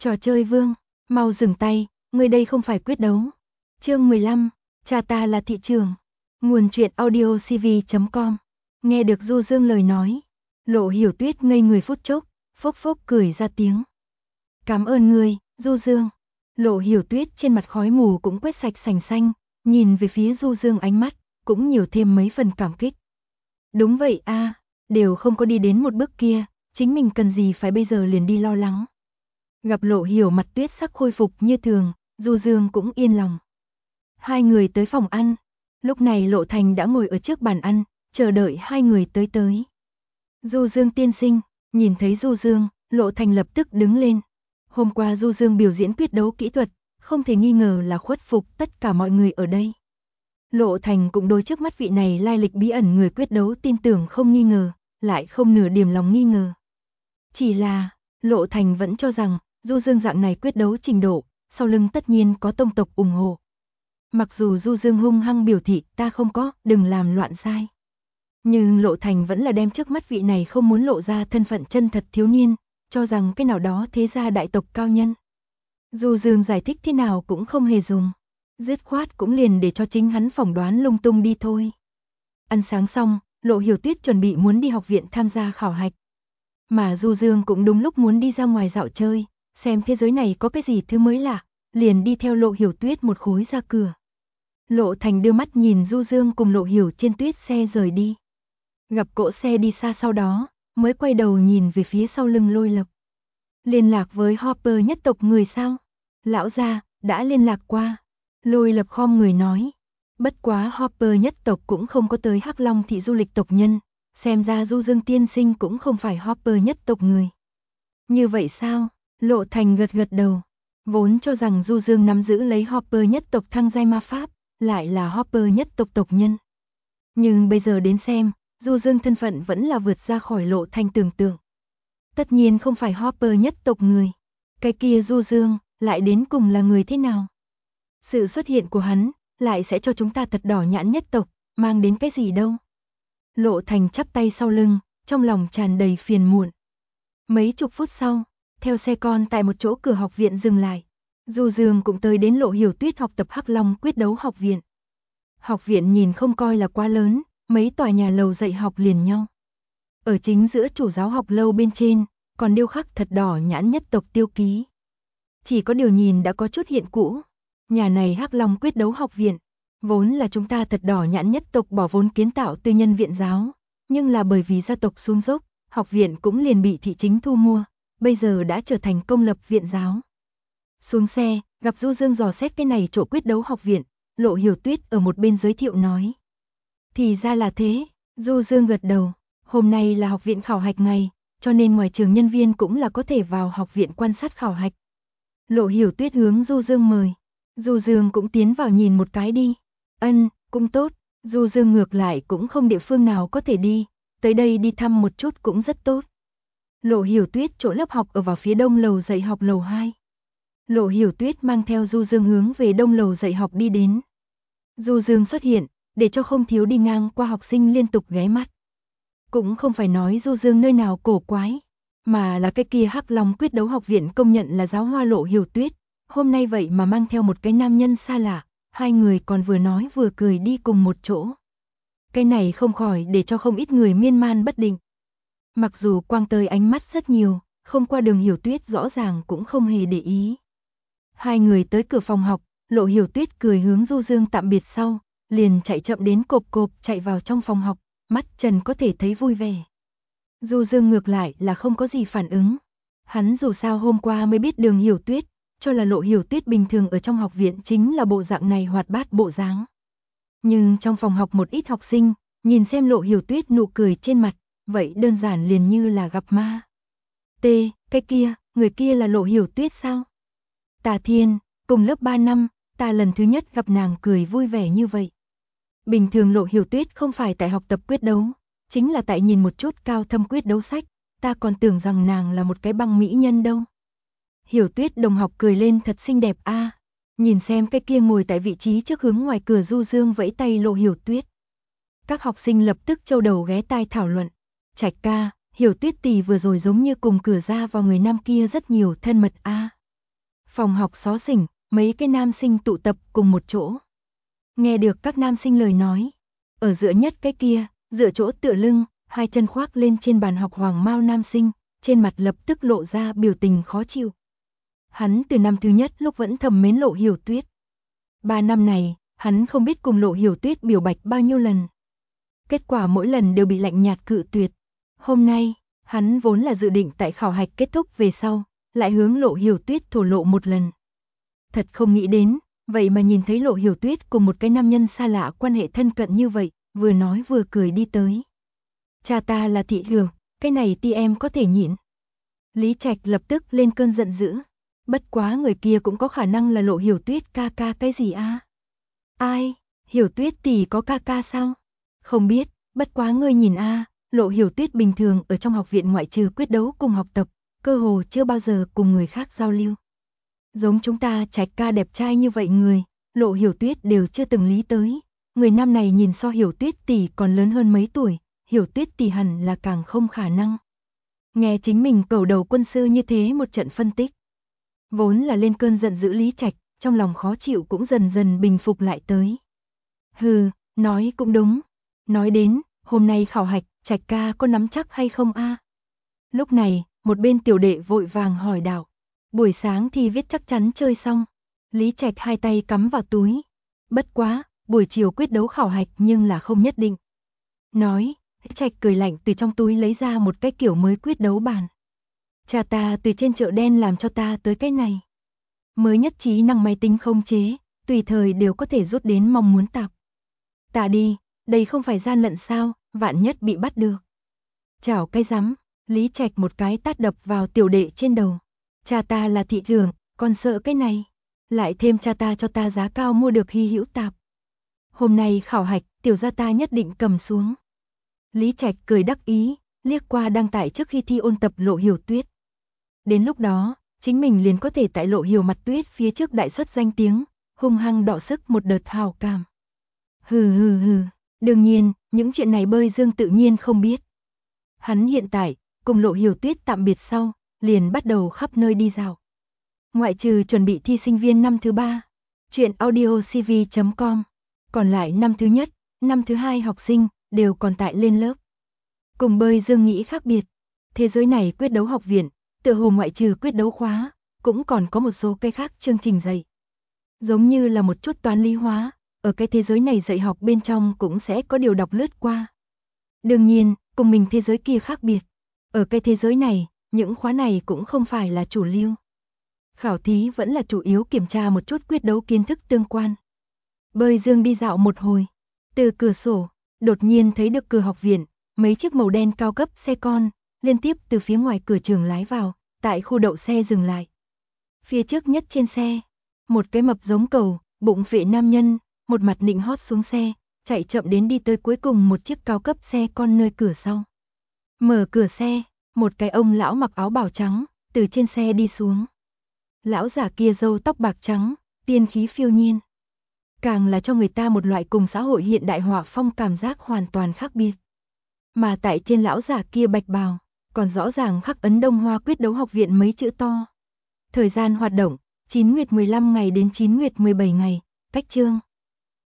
Trò chơi vương, mau dừng tay, người đây không phải quyết đấu. Chương 15, cha ta là thị trường. Nguồn truyện audio cv.com. Nghe được Du Dương lời nói, Lộ Hiểu Tuyết ngây người phút chốc, phốc phốc cười ra tiếng. Cảm ơn ngươi, Du Dương. Lộ Hiểu Tuyết trên mặt khói mù cũng quét sạch sành xanh, nhìn về phía Du Dương ánh mắt, cũng nhiều thêm mấy phần cảm kích. Đúng vậy a, đều không có đi đến một bước kia, chính mình cần gì phải bây giờ liền đi lo lắng. Gặp Lộ Hiểu mặt Tuyết sắc khôi phục như thường, Du Dương cũng yên lòng. Hai người tới phòng ăn, lúc này Lộ Thành đã ngồi ở trước bàn ăn, chờ đợi hai người tới. Du Dương tiên sinh, nhìn thấy Du Dương, Lộ Thành lập tức đứng lên. Hôm qua Du Dương biểu diễn quyết đấu kỹ thuật, không thể nghi ngờ là khuất phục tất cả mọi người ở đây. Lộ Thành cũng đối trước mắt vị này lai lịch bí ẩn người quyết đấu tin tưởng không nghi ngờ, lại không nửa điểm lòng nghi ngờ. Chỉ là, Lộ Thành vẫn cho rằng, Du Dương dạng này quyết đấu trình độ, sau lưng tất nhiên có tông tộc ủng hộ. Mặc dù Du Dương hung hăng biểu thị ta không có, đừng làm loạn sai. Nhưng Lộ Thành vẫn là đem trước mắt vị này không muốn lộ ra thân phận chân thật thiếu niên, cho rằng cái nào đó thế gia đại tộc cao nhân. Du Dương giải thích thế nào cũng không hề dùng, dứt khoát cũng liền để cho chính hắn phỏng đoán lung tung đi thôi. Ăn sáng xong, Lộ Hiểu Tuyết chuẩn bị muốn đi học viện tham gia khảo hạch. Mà Du Dương cũng đúng lúc muốn đi ra ngoài dạo chơi, xem thế giới này có cái gì thứ mới lạ, liền đi theo Lộ Hiểu Tuyết một khối ra cửa. Lộ Thành đưa mắt nhìn Du Dương cùng Lộ Hiểu trên tuyết xe rời đi. Gặp cỗ xe đi xa sau đó, mới quay đầu nhìn về phía sau lưng Lôi Lập. Liên lạc với Hopper nhất tộc người sao? Lão gia, đã liên lạc qua. Lôi Lập khom người nói. Bất quá Hopper nhất tộc cũng không có tới Hắc Long thị du lịch tộc nhân, xem ra Du Dương tiên sinh cũng không phải Hopper nhất tộc người. Như vậy sao? Lộ Thành gật đầu. Vốn cho rằng Du Dương nắm giữ lấy Hopper nhất tộc thăng giai ma pháp, lại là Hopper nhất tộc tộc nhân. Nhưng bây giờ đến xem, Du Dương thân phận vẫn là vượt ra khỏi Lộ Thành tưởng tượng. Tất nhiên không phải Hopper nhất tộc người. Cái kia Du Dương, lại đến cùng là người thế nào? Sự xuất hiện của hắn, lại sẽ cho chúng ta thật đỏ nhãn nhất tộc, mang đến cái gì đâu? Lộ Thành chắp tay sau lưng, trong lòng tràn đầy phiền muộn. Mấy chục phút sau, theo xe con tại một chỗ cửa học viện dừng lại, Du Dương cũng tới đến Lộ Hiểu Tuyết học tập Hắc Long quyết đấu học viện. Học viện nhìn không coi là quá lớn, mấy tòa nhà lầu dạy học liền nhau. Ở chính giữa chủ giáo học lâu bên trên, còn điêu khắc thật đỏ nhãn nhất tộc tiêu ký. Chỉ có điều nhìn đã có chút hiện cũ. Nhà này Hắc Long quyết đấu học viện, vốn là chúng ta thật đỏ nhãn nhất tộc bỏ vốn kiến tạo tư nhân viện giáo, nhưng là bởi vì gia tộc xuống dốc, học viện cũng liền bị thị chính thu mua, bây giờ đã trở thành công lập viện giáo. Xuống xe, gặp Du Dương dò xét cái này chỗ quyết đấu học viện, Lộ Hiểu Tuyết ở một bên giới thiệu nói. Thì ra là thế, Du Dương gật đầu, hôm nay là học viện khảo hạch ngày, cho nên ngoài trường nhân viên cũng là có thể vào học viện quan sát khảo hạch. Lộ Hiểu Tuyết hướng Du Dương mời, Du Dương cũng tiến vào nhìn một cái đi. Cũng tốt, Du Dương ngược lại cũng không địa phương nào có thể đi, tới đây đi thăm một chút cũng rất tốt. Lộ Hiểu Tuyết chỗ lớp học ở vào phía đông lầu dạy học lầu 2. Lộ Hiểu Tuyết mang theo Du Dương hướng về đông lầu dạy học đi đến. Du Dương xuất hiện, để cho không thiếu đi ngang qua học sinh liên tục ghé mắt. Cũng không phải nói Du Dương nơi nào cổ quái, mà là cái kia Hắc Long quyết đấu học viện công nhận là giáo hoa Lộ Hiểu Tuyết, hôm nay vậy mà mang theo một cái nam nhân xa lạ, hai người còn vừa nói vừa cười đi cùng một chỗ. Cái này không khỏi để cho không ít người miên man bất định. Mặc dù quang tơi ánh mắt rất nhiều, không qua đường Hiểu Tuyết rõ ràng cũng không hề để ý. Hai người tới cửa phòng học, Lộ Hiểu Tuyết cười hướng Du Dương tạm biệt sau, liền chạy chậm đến cộp chạy vào trong phòng học, mắt Trần có thể thấy vui vẻ. Du Dương ngược lại là không có gì phản ứng. Hắn dù sao hôm qua mới biết đường Hiểu Tuyết, cho là Lộ Hiểu Tuyết bình thường ở trong học viện chính là bộ dạng này hoạt bát bộ dáng. Nhưng trong phòng học một ít học sinh, nhìn xem Lộ Hiểu Tuyết nụ cười trên mặt, vậy đơn giản liền như là gặp ma. Cái kia, người kia là Lộ Hiểu Tuyết sao? Tà Thiên, cùng lớp 3 năm, ta lần thứ nhất gặp nàng cười vui vẻ như vậy. Bình thường Lộ Hiểu Tuyết không phải tại học tập quyết đấu, chính là tại nhìn một chút cao thâm quyết đấu sách, ta còn tưởng rằng nàng là một cái băng mỹ nhân đâu. Hiểu Tuyết đồng học cười lên thật xinh đẹp a. Nhìn xem cái kia ngồi tại vị trí trước hướng ngoài cửa Du Dương vẫy tay Lộ Hiểu Tuyết. Các học sinh lập tức châu đầu ghé tai thảo luận. Trạch ca, Hiểu Tuyết tỷ vừa rồi giống như cùng cửa ra vào người nam kia rất nhiều thân mật a. Phòng học xó xỉnh, mấy cái nam sinh tụ tập cùng một chỗ. Nghe được các nam sinh lời nói. Ở giữa nhất cái kia, dựa chỗ tựa lưng, hai chân khoác lên trên bàn học hoàng mao nam sinh, trên mặt lập tức lộ ra biểu tình khó chịu. Hắn từ năm thứ nhất lúc vẫn thầm mến Lộ Hiểu Tuyết. 3 năm này, hắn không biết cùng Lộ Hiểu Tuyết biểu bạch bao nhiêu lần. Kết quả mỗi lần đều bị lạnh nhạt cự tuyệt. Hôm nay, hắn vốn là dự định tại khảo hạch kết thúc về sau, lại hướng Lộ Hiểu Tuyết thổ lộ một lần. Thật không nghĩ đến, vậy mà nhìn thấy Lộ Hiểu Tuyết cùng một cái nam nhân xa lạ quan hệ thân cận như vậy, vừa nói vừa cười đi tới. Cha ta là thị trường, cái này ti em có thể nhịn. Lý Trạch lập tức lên cơn giận dữ. Bất quá người kia cũng có khả năng là Lộ Hiểu Tuyết ca ca cái gì a? Ai? Hiểu Tuyết tỷ có ca ca sao? Không biết, bất quá ngươi nhìn a, Lộ Hiểu Tuyết bình thường ở trong học viện ngoại trừ quyết đấu cùng học tập, cơ hồ chưa bao giờ cùng người khác giao lưu. Giống chúng ta Trạch ca đẹp trai như vậy người, Lộ Hiểu Tuyết đều chưa từng lý tới. Người nam này nhìn so Hiểu Tuyết tỷ còn lớn hơn mấy tuổi, Hiểu Tuyết tỷ hẳn là càng không khả năng. Nghe chính mình cầu đầu quân sư như thế một trận phân tích. Vốn là lên cơn giận dữ Lý Trạch, trong lòng khó chịu cũng dần dần bình phục lại tới. Hừ, nói cũng đúng. Nói đến, hôm nay khảo hạch, Trạch ca có nắm chắc hay không a? Lúc này, một bên tiểu đệ vội vàng hỏi đạo. Buổi sáng thì viết chắc chắn chơi xong. Lý Trạch hai tay cắm vào túi. Bất quá, buổi chiều quyết đấu khảo hạch nhưng là không nhất định. Nói, Trạch cười lạnh từ trong túi lấy ra một cái kiểu mới quyết đấu bàn. Cha ta từ trên chợ đen làm cho ta tới cái này. Mới nhất trí năng máy tính không chế, tùy thời đều có thể rút đến mong muốn tạp. Ta đi, đây không phải gian lận sao, vạn nhất bị bắt được. Chảo cái rắm, Lý Trạch một cái tát đập vào tiểu đệ trên đầu. Cha ta là thị trường, còn sợ cái này. Lại thêm cha ta cho ta giá cao mua được hy hữu tạp. Hôm nay khảo hạch, tiểu gia ta nhất định cầm xuống. Lý Trạch cười đắc ý, liếc qua đăng tải trước khi thi ôn tập Lộ Hiểu Tuyết. Đến lúc đó, chính mình liền có thể tại Lộ Hiểu mặt tuyết phía trước đại xuất danh tiếng, hung hăng đọ sức một đợt hào cảm. Hừ hừ hừ, đương nhiên, những chuyện này Bơi Dương tự nhiên không biết. Hắn hiện tại, cùng Lộ Hiểu Tuyết tạm biệt sau, liền bắt đầu khắp nơi đi dạo. Ngoại trừ chuẩn bị thi sinh viên năm thứ 3, chuyện audiocv.com, còn lại năm thứ nhất, năm thứ 2 học sinh, đều còn tại lên lớp. Cùng Bơi Dương nghĩ khác biệt, thế giới này quyết đấu học viện, tựa hồ ngoại trừ quyết đấu khóa, cũng còn có một số cái khác chương trình dạy. Giống như là một chút toán lý hóa, ở cái thế giới này dạy học bên trong cũng sẽ có điều đọc lướt qua. Đương nhiên, cùng mình thế giới kia khác biệt. Ở cái thế giới này, những khóa này cũng không phải là chủ lưu. Khảo thí vẫn là chủ yếu kiểm tra một chút quyết đấu kiến thức tương quan. Bơi Dương đi dạo một hồi, từ cửa sổ, đột nhiên thấy được cửa học viện, mấy chiếc màu đen cao cấp xe con, liên tiếp từ phía ngoài cửa trường lái vào, tại khu đậu xe dừng lại. Phía trước nhất trên xe, một cái mập giống cầu, bụng phệ nam nhân, một mặt nịnh hót xuống xe, chạy chậm đến đi tới cuối cùng một chiếc cao cấp xe con nơi cửa sau. Mở cửa xe, một cái ông lão mặc áo bào trắng, từ trên xe đi xuống. Lão giả kia râu tóc bạc trắng, tiên khí phiêu nhiên. Càng là cho người ta một loại cùng xã hội hiện đại họa phong cảm giác hoàn toàn khác biệt. Mà tại trên lão giả kia bạch bào, còn rõ ràng khắc ấn Đông Hoa quyết đấu học viện mấy chữ to. Thời gian hoạt động, 9 nguyệt 15 ngày đến 9 nguyệt 17 ngày, cách chương.